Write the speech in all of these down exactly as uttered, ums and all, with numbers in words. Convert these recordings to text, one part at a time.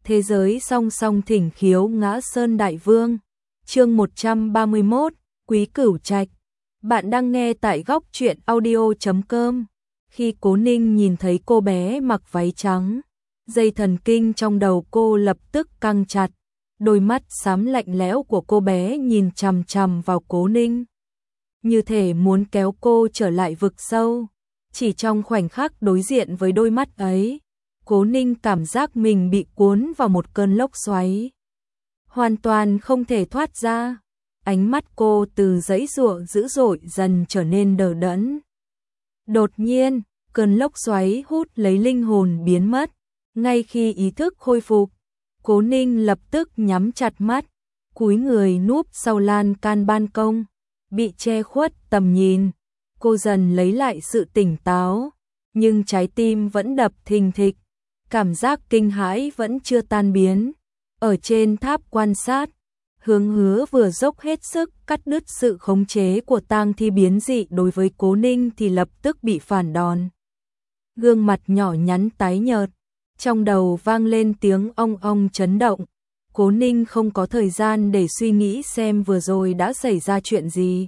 Thế giới song song thỉnh khiếu ngã sơn đại vương. Chương một trăm ba mươi mốt, Quý Cửu Trạch. Bạn đang nghe tại góc truyện audio chấm com. Khi Cố Ninh nhìn thấy cô bé mặc váy trắng, dây thần kinh trong đầu cô lập tức căng chặt. Đôi mắt xám lạnh lẽo của cô bé nhìn chằm chằm vào Cố Ninh, như thể muốn kéo cô trở lại vực sâu. Chỉ trong khoảnh khắc đối diện với đôi mắt ấy, Cố Ninh cảm giác mình bị cuốn vào một cơn lốc xoáy, hoàn toàn không thể thoát ra. Ánh mắt cô từ giãy giụa dữ dội dần trở nên đờ đẫn. Đột nhiên, cơn lốc xoáy hút lấy linh hồn biến mất. Ngay khi ý thức khôi phục, Cố Ninh lập tức nhắm chặt mắt, cúi người núp sau lan can ban công, bị che khuất tầm nhìn. Cô dần lấy lại sự tỉnh táo, nhưng trái tim vẫn đập thình thịch, cảm giác kinh hãi vẫn chưa tan biến. Ở trên tháp quan sát, Hướng Hứa vừa dốc hết sức cắt đứt sự khống chế của tang thi biến dị đối với Cố Ninh thì lập tức bị phản đòn. Gương mặt nhỏ nhắn tái nhợt, trong đầu vang lên tiếng ong ong chấn động. Cố Ninh không có thời gian để suy nghĩ xem vừa rồi đã xảy ra chuyện gì.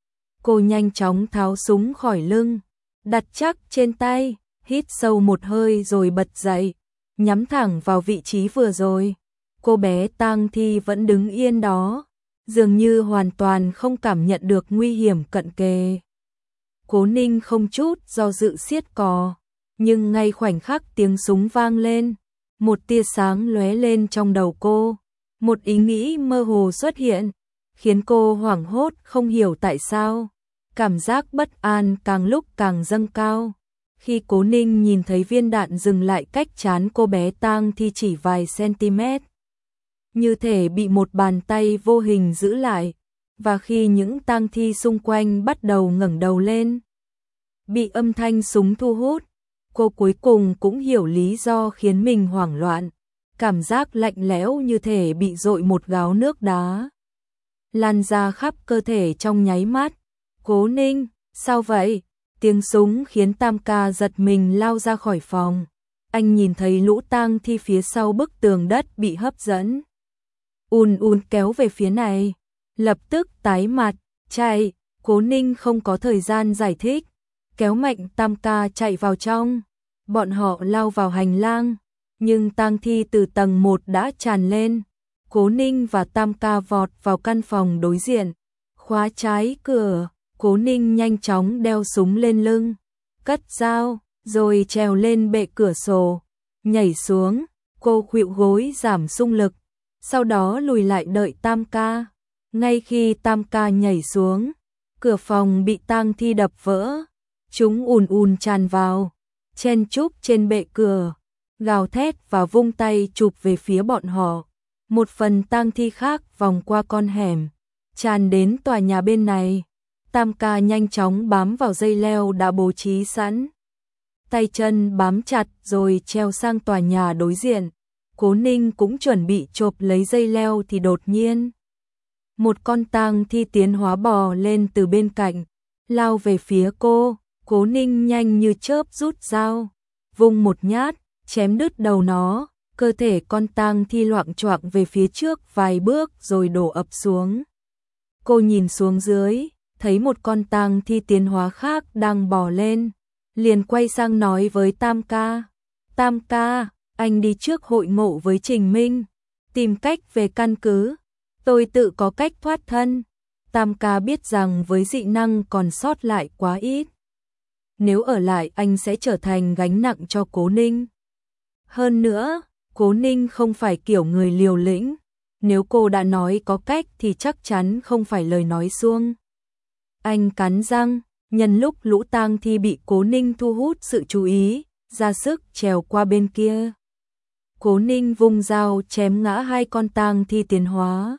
Cô nhanh chóng tháo súng khỏi lưng, đặt chắc trên tay, hít sâu một hơi rồi bật dậy, nhắm thẳng vào vị trí vừa rồi. Cô bé tang thi vẫn đứng yên đó, dường như hoàn toàn không cảm nhận được nguy hiểm cận kề. Cố Ninh không chút do dự siết cò, nhưng ngay khoảnh khắc tiếng súng vang lên, một tia sáng lóe lên trong đầu cô, một ý nghĩ mơ hồ xuất hiện, khiến cô hoảng hốt không hiểu tại sao. Cảm giác bất an càng lúc càng dâng cao. Khi Cố Ninh nhìn thấy viên đạn dừng lại cách trán cô bé tang thi chỉ vài cm, như thể bị một bàn tay vô hình giữ lại, và khi những tang thi xung quanh bắt đầu ngẩng đầu lên, bị âm thanh súng thu hút, cô cuối cùng cũng hiểu lý do khiến mình hoảng loạn. Cảm giác lạnh lẽo như thể bị dội một gáo nước đá lan ra khắp cơ thể trong nháy mắt. Cố Ninh, sao vậy? Tiếng súng khiến Tam Ca giật mình lao ra khỏi phòng. Anh nhìn thấy lũ tang thi phía sau bức tường đất bị hấp dẫn, ùn ùn kéo về phía này. Lập tức tái mặt, chạy. Cố Ninh không có thời gian giải thích, kéo mạnh Tam Ca chạy vào trong. Bọn họ lao vào hành lang, nhưng tang thi từ tầng một đã tràn lên. Cố Ninh và Tam Ca vọt vào căn phòng đối diện, khóa trái cửa. Cố Ninh nhanh chóng đeo súng lên lưng, cất dao, rồi trèo lên bệ cửa sổ, nhảy xuống. Cô khuỵu gối giảm xung lực, sau đó lùi lại đợi Tam Ca. Ngay khi Tam Ca nhảy xuống, cửa phòng bị tang thi đập vỡ. Chúng ùn ùn tràn vào, chen chúc trên bệ cửa, gào thét và vung tay chụp về phía bọn họ. Một phần tang thi khác vòng qua con hẻm, tràn đến tòa nhà bên này. Tam Ca nhanh chóng bám vào dây leo đã bố trí sẵn, tay chân bám chặt rồi treo sang tòa nhà đối diện. Cố Ninh cũng chuẩn bị chộp lấy dây leo thì đột nhiên một con tang thi tiến hóa bò lên từ bên cạnh, lao về phía cô. Cố Ninh nhanh như chớp rút dao, vung một nhát, chém đứt đầu nó. Cơ thể con tang thi loạng choạng về phía trước vài bước rồi đổ ập xuống. Cô nhìn xuống dưới, thấy một con tang thi tiến hóa khác đang bò lên, liền quay sang nói với Tam Ca. Tam Ca, anh đi trước hội ngộ với Trình Minh, tìm cách về căn cứ, tôi tự có cách thoát thân. Tam Ca biết rằng với dị năng còn sót lại quá ít, nếu ở lại anh sẽ trở thành gánh nặng cho Cố Ninh. Hơn nữa, Cố Ninh không phải kiểu người liều lĩnh, nếu cô đã nói có cách thì chắc chắn không phải lời nói suông. Anh cắn răng, nhân lúc lũ tang thi bị Cố Ninh thu hút sự chú ý, ra sức trèo qua bên kia. Cố Ninh vung dao chém ngã hai con tang thi tiến hóa,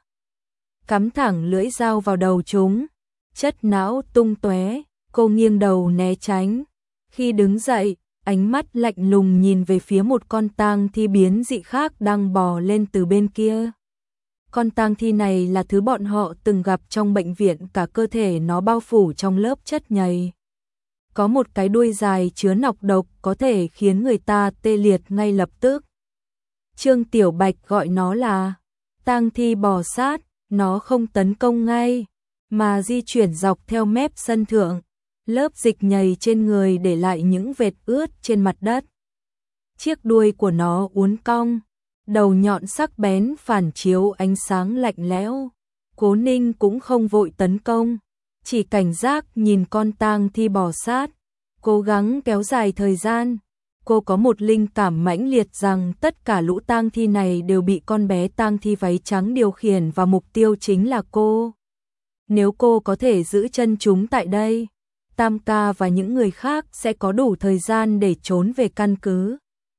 cắm thẳng lưỡi dao vào đầu chúng, chất não tung tóe. Cô nghiêng đầu né tránh. Khi đứng dậy, ánh mắt lạnh lùng nhìn về phía một con tang thi biến dị khác đang bò lên từ bên kia. Con tang thi này là thứ bọn họ từng gặp trong bệnh viện, cả cơ thể nó bao phủ trong lớp chất nhầy. Có một cái đuôi dài chứa nọc độc có thể khiến người ta tê liệt ngay lập tức. Trương Tiểu Bạch gọi nó là tang thi bò sát, nó không tấn công ngay, mà di chuyển dọc theo mép sân thượng, lớp dịch nhầy trên người để lại những vệt ướt trên mặt đất. Chiếc đuôi của nó uốn cong, đầu nhọn sắc bén phản chiếu ánh sáng lạnh lẽo. Cố Ninh cũng không vội tấn công, chỉ cảnh giác nhìn con tang thi bò sát, cố gắng kéo dài thời gian. Cô có một linh cảm mãnh liệt rằng tất cả lũ tang thi này đều bị con bé tang thi váy trắng điều khiển và mục tiêu chính là cô. Nếu cô có thể giữ chân chúng tại đây, Tam ca và những người khác sẽ có đủ thời gian để trốn về căn cứ.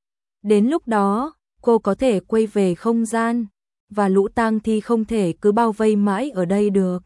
Đến lúc đó, cô có thể quay về không gian, và lũ tang thi không thể cứ bao vây mãi ở đây được.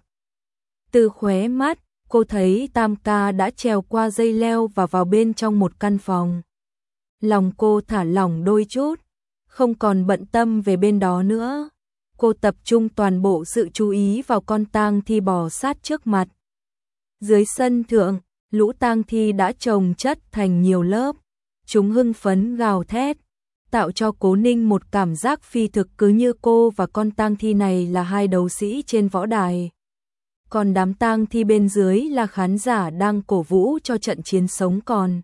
Từ khóe mắt, cô thấy Tam ca đã trèo qua dây leo và vào bên trong một căn phòng. Lòng cô thả lỏng đôi chút, không còn bận tâm về bên đó nữa. Cô tập trung toàn bộ sự chú ý vào con tang thi bò sát trước mặt. Dưới sân thượng, lũ tang thi đã chồng chất thành nhiều lớp. Chúng hưng phấn gào thét, tạo cho Cố Ninh một cảm giác phi thực, cứ như cô và con tang thi này là hai đấu sĩ trên võ đài. Còn đám tang thi bên dưới là khán giả đang cổ vũ cho trận chiến sống còn.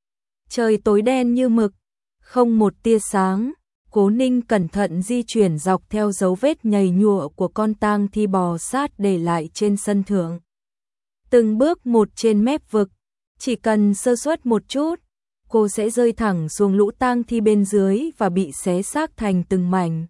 Trời tối đen như mực, không một tia sáng. Cố Ninh cẩn thận di chuyển dọc theo dấu vết nhầy nhụa của con tang thi bò sát để lại trên sân thượng. Từng bước một trên mép vực, chỉ cần sơ suất một chút, cô sẽ rơi thẳng xuống lũ tang thi bên dưới và bị xé xác thành từng mảnh.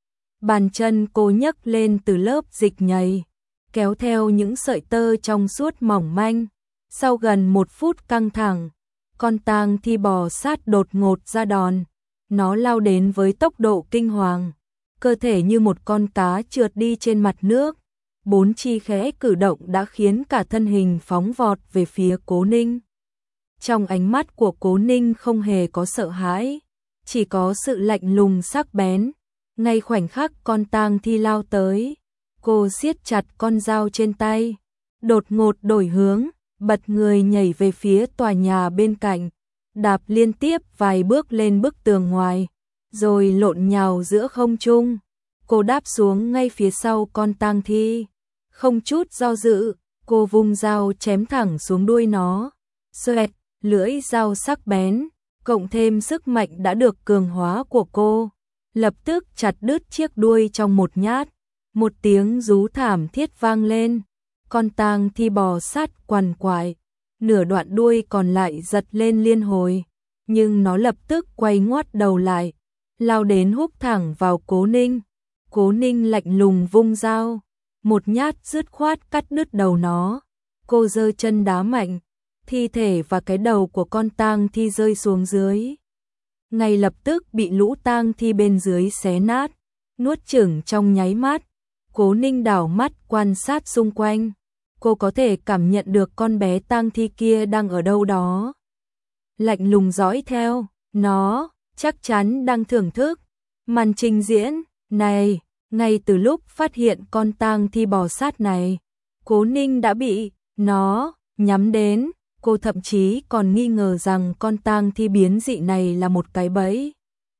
Bàn chân cô nhấc lên từ lớp dịch nhầy, kéo theo những sợi tơ trong suốt mỏng manh. Sau gần một phút căng thẳng, con tang thi bò sát đột ngột ra đòn. Nó lao đến với tốc độ kinh hoàng, cơ thể như một con cá trượt đi trên mặt nước. Bốn chi khẽ cử động đã khiến cả thân hình phóng vọt về phía Cố Ninh. Trong ánh mắt của Cố Ninh không hề có sợ hãi, chỉ có sự lạnh lùng sắc bén. Ngay khoảnh khắc con tang thi lao tới, cô siết chặt con dao trên tay, đột ngột đổi hướng, bật người nhảy về phía tòa nhà bên cạnh, đạp liên tiếp vài bước lên bức tường ngoài, rồi lộn nhào giữa không trung. Cô đáp xuống ngay phía sau con tang thi, không chút do dự, cô vung dao chém thẳng xuống đuôi nó. Xoẹt, lưỡi dao sắc bén, cộng thêm sức mạnh đã được cường hóa của cô, lập tức chặt đứt chiếc đuôi trong một nhát. Một tiếng rú thảm thiết vang lên, con tang thi bò sát quằn quại, nửa đoạn đuôi còn lại giật lên liên hồi, nhưng nó lập tức quay ngoắt đầu lại, lao đến húc thẳng vào Cố Ninh. Cố Ninh lạnh lùng vung dao, một nhát dứt khoát cắt đứt đầu nó. Cô giơ chân đá mạnh, thi thể và cái đầu của con tang thi rơi xuống dưới. Ngay lập tức bị lũ tang thi bên dưới xé nát, nuốt chửng trong nháy mắt. Cố Ninh đảo mắt quan sát xung quanh, cô có thể cảm nhận được con bé tang thi kia đang ở đâu đó. Lạnh lùng dõi theo, nó chắc chắn đang thưởng thức màn trình diễn này. Ngay từ lúc phát hiện con tang thi bò sát này, Cố Ninh đã bị nó nhắm đến. Cô thậm chí còn nghi ngờ rằng con tang thi biến dị này là một cái bẫy.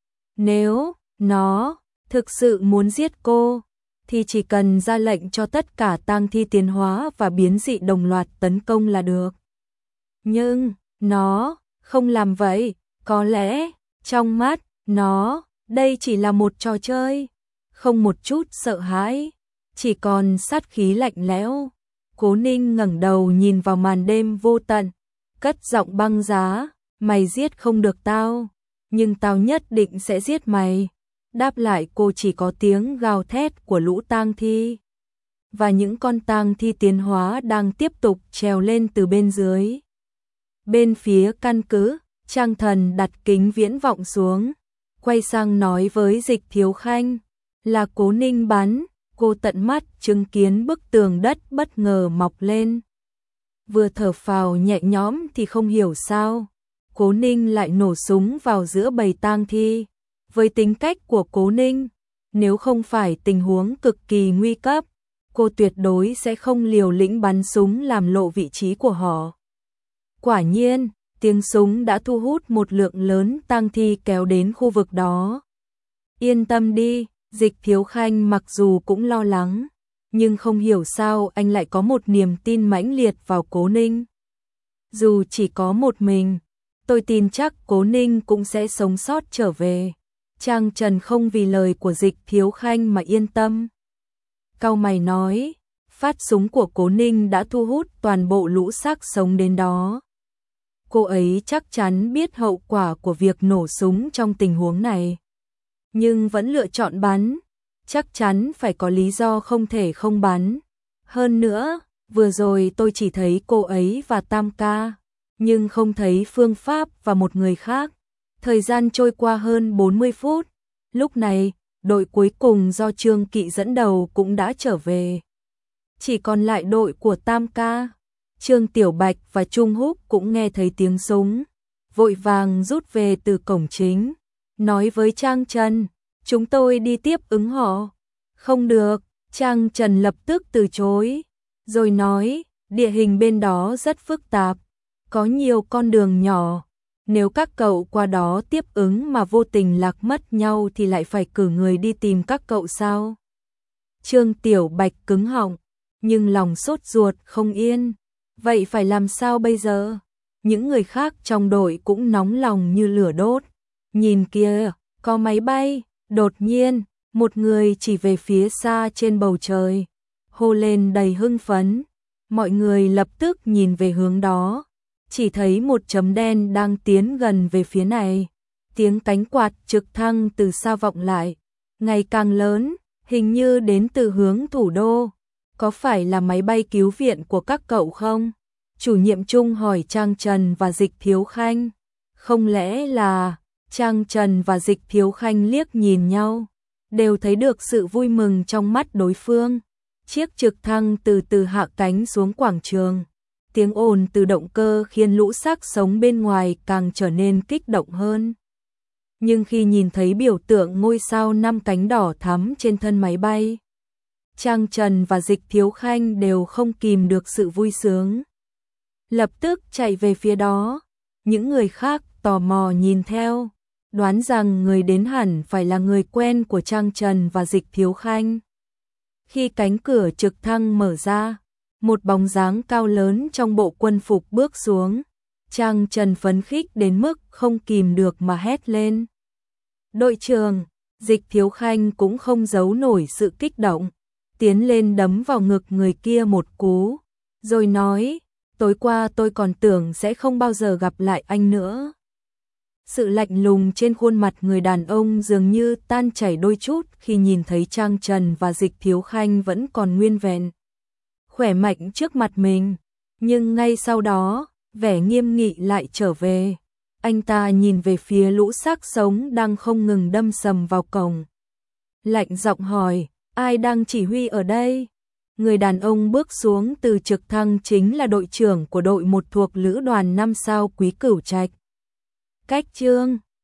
Nếu nó thực sự muốn giết cô, thì chỉ cần ra lệnh cho tất cả tang thi tiến hóa và biến dị đồng loạt tấn công là được. Nhưng nó không làm vậy, có lẽ trong mắt nó đây chỉ là một trò chơi, không một chút sợ hãi, chỉ còn sát khí lạnh lẽo. Cố Ninh ngẩng đầu nhìn vào màn đêm vô tận, cất giọng băng giá, mày giết không được tao, nhưng tao nhất định sẽ giết mày. Đáp lại cô chỉ có tiếng gào thét của lũ tang thi, và những con tang thi tiến hóa đang tiếp tục trèo lên từ bên dưới. Bên phía căn cứ, Trang Thần đặt kính viễn vọng xuống, quay sang nói với Dịch Thiếu Khanh, là Cố Ninh bắn. Cô tận mắt chứng kiến bức tường đất bất ngờ mọc lên. Vừa thở phào nhẹ nhõm thì không hiểu sao, Cố Ninh lại nổ súng vào giữa bầy tang thi. Với tính cách của Cố Ninh, nếu không phải tình huống cực kỳ nguy cấp, cô tuyệt đối sẽ không liều lĩnh bắn súng làm lộ vị trí của họ. Quả nhiên, tiếng súng đã thu hút một lượng lớn tang thi kéo đến khu vực đó. Yên tâm đi, Dịch Thiếu Khanh mặc dù cũng lo lắng, nhưng không hiểu sao anh lại có một niềm tin mãnh liệt vào Cố Ninh. Dù chỉ có một mình, tôi tin chắc Cố Ninh cũng sẽ sống sót trở về. Trang Trần không vì lời của Dịch Thiếu Khanh mà yên tâm. Cau mày nói, phát súng của Cố Ninh đã thu hút toàn bộ lũ xác sống đến đó. Cô ấy chắc chắn biết hậu quả của việc nổ súng trong tình huống này, nhưng vẫn lựa chọn bắn, chắc chắn phải có lý do không thể không bắn. Hơn nữa, vừa rồi tôi chỉ thấy cô ấy và Tam ca, nhưng không thấy Phương Pháp và một người khác. Thời gian trôi qua hơn bốn mươi phút, lúc này, đội cuối cùng do Trương Kỵ dẫn đầu cũng đã trở về. Chỉ còn lại đội của Tam ca. Trương Tiểu Bạch và Trung Húc cũng nghe thấy tiếng súng, vội vàng rút về từ cổng chính, nói với Trang Trần, chúng tôi đi tiếp ứng họ. Không được, Trang Trần lập tức từ chối, rồi nói, địa hình bên đó rất phức tạp, có nhiều con đường nhỏ, nếu các cậu qua đó tiếp ứng mà vô tình lạc mất nhau thì lại phải cử người đi tìm các cậu sao? Trương Tiểu Bạch cứng họng, nhưng lòng sốt ruột không yên. Vậy phải làm sao bây giờ? Những người khác trong đội cũng nóng lòng như lửa đốt. Nhìn kia, có máy bay. Đột nhiên, một người chỉ về phía xa trên bầu trời, hô lên đầy hưng phấn. Mọi người lập tức nhìn về hướng đó, chỉ thấy một chấm đen đang tiến gần về phía này. Tiếng cánh quạt trực thăng từ xa vọng lại, ngày càng lớn, hình như đến từ hướng thủ đô. Có phải là máy bay cứu viện của các cậu không? Chủ nhiệm Trung hỏi Trang Trần và Dịch Thiếu Khanh. Không lẽ là... Trang Trần và Dịch Thiếu Khanh liếc nhìn nhau, đều thấy được sự vui mừng trong mắt đối phương. Chiếc trực thăng từ từ hạ cánh xuống quảng trường. Tiếng ồn từ động cơ khiến lũ xác sống bên ngoài càng trở nên kích động hơn. Nhưng khi nhìn thấy biểu tượng ngôi sao năm cánh đỏ thắm trên thân máy bay, Trang Trần và Dịch Thiếu Khanh đều không kìm được sự vui sướng. Lập tức chạy về phía đó, những người khác tò mò nhìn theo, đoán rằng người đến hẳn phải là người quen của Trang Trần và Dịch Thiếu Khanh. Khi cánh cửa trực thăng mở ra, một bóng dáng cao lớn trong bộ quân phục bước xuống. Trang Trần phấn khích đến mức không kìm được mà hét lên. Đội trưởng, Dịch Thiếu Khanh cũng không giấu nổi sự kích động, tiến lên đấm vào ngực người kia một cú, rồi nói, tối qua tôi còn tưởng sẽ không bao giờ gặp lại anh nữa. Sự lạnh lùng trên khuôn mặt người đàn ông dường như tan chảy đôi chút khi nhìn thấy Trang Trần và Dịch Thiếu Khanh vẫn còn nguyên vẹn, khỏe mạnh trước mặt mình. Nhưng ngay sau đó, vẻ nghiêm nghị lại trở về. Anh ta nhìn về phía lũ xác sống đang không ngừng đâm sầm vào cổng. Lạnh giọng hỏi, ai đang chỉ huy ở đây? Người đàn ông bước xuống từ trực thăng chính là đội trưởng của đội một thuộc lữ đoàn năm sao Quý Cửu Trạch. Cách Trương